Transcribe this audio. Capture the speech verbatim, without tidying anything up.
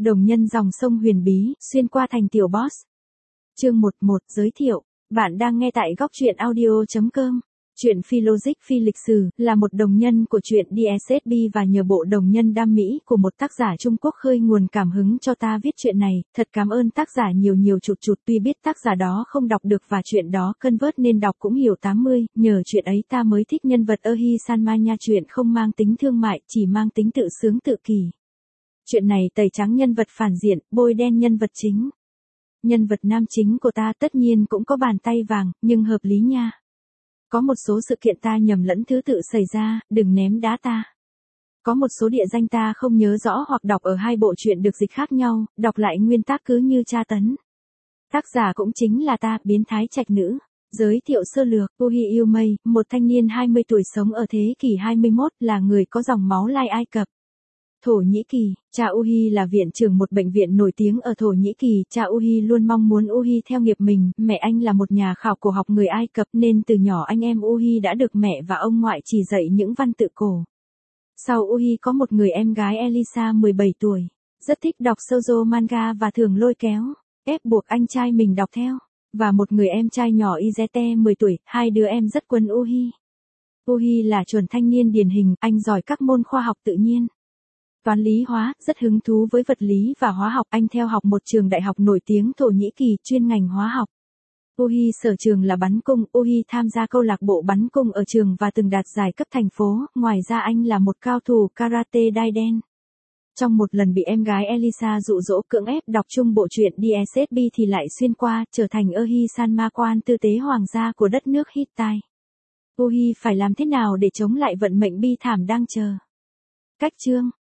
Đồng nhân dòng sông huyền bí, xuyên qua thành tiểu boss. Chương một một giới thiệu. Bạn đang nghe tại góc truyện audio chấm com. Truyện phi logic phi lịch sử là một đồng nhân của truyện đê ét ét bê và nhờ bộ đồng nhân đam mỹ của một tác giả Trung Quốc khơi nguồn cảm hứng cho ta viết chuyện này. Thật cảm ơn tác giả nhiều nhiều chụt chụt, tuy biết tác giả đó không đọc được và chuyện đó convert nên đọc cũng hiểu tám mươi, nhờ chuyện ấy ta mới thích nhân vật Ehi Sanma nha. Chuyện không mang tính thương mại, chỉ mang tính tự sướng tự kỳ. Chuyện này tẩy trắng nhân vật phản diện, bôi đen nhân vật chính. Nhân vật nam chính của ta tất nhiên cũng có bàn tay vàng, nhưng hợp lý nha. Có một số sự kiện ta nhầm lẫn thứ tự xảy ra, đừng ném đá ta. Có một số địa danh ta không nhớ rõ hoặc đọc ở hai bộ truyện được dịch khác nhau, đọc lại nguyên tác cứ như tra tấn. Tác giả cũng chính là ta, biến thái trạch nữ. Giới thiệu sơ lược, Uhi Yêu Mây, một thanh niên hai mươi tuổi sống ở thế kỷ hai mươi mốt, là người có dòng máu lai Ai Cập, Thổ Nhĩ Kỳ. Cha Uhi là viện trưởng một bệnh viện nổi tiếng ở Thổ Nhĩ Kỳ. Cha Uhi luôn mong muốn Uhi theo nghiệp mình. Mẹ anh là một nhà khảo cổ học người Ai Cập nên từ nhỏ anh em Uhi đã được mẹ và ông ngoại chỉ dạy những văn tự cổ. Sau Uhi có một người em gái Elisa mười bảy tuổi, rất thích đọc shoujo manga và thường lôi kéo, ép buộc anh trai mình đọc theo. Và một người em trai nhỏ Izete mười tuổi, hai đứa em rất quấn Uhi. Uhi là chuẩn thanh niên điển hình, anh giỏi các môn khoa học tự nhiên, toán lý hóa, rất hứng thú với vật lý và hóa học. Anh theo học một trường đại học nổi tiếng Thổ Nhĩ Kỳ chuyên ngành hóa học. Uhi sở trường là bắn cung. Uhi tham gia câu lạc bộ bắn cung ở trường và từng đạt giải cấp thành phố. Ngoài ra anh là một cao thủ karate đai đen. Trong một lần bị em gái Elisa dụ dỗ cưỡng ép đọc chung bộ truyện đê ét ét bê thì lại xuyên qua, trở thành Ehi Sanma, quan tư tế hoàng gia của đất nước Hittite. Uhi phải làm thế nào để chống lại vận mệnh bi thảm đang chờ? Cách chương.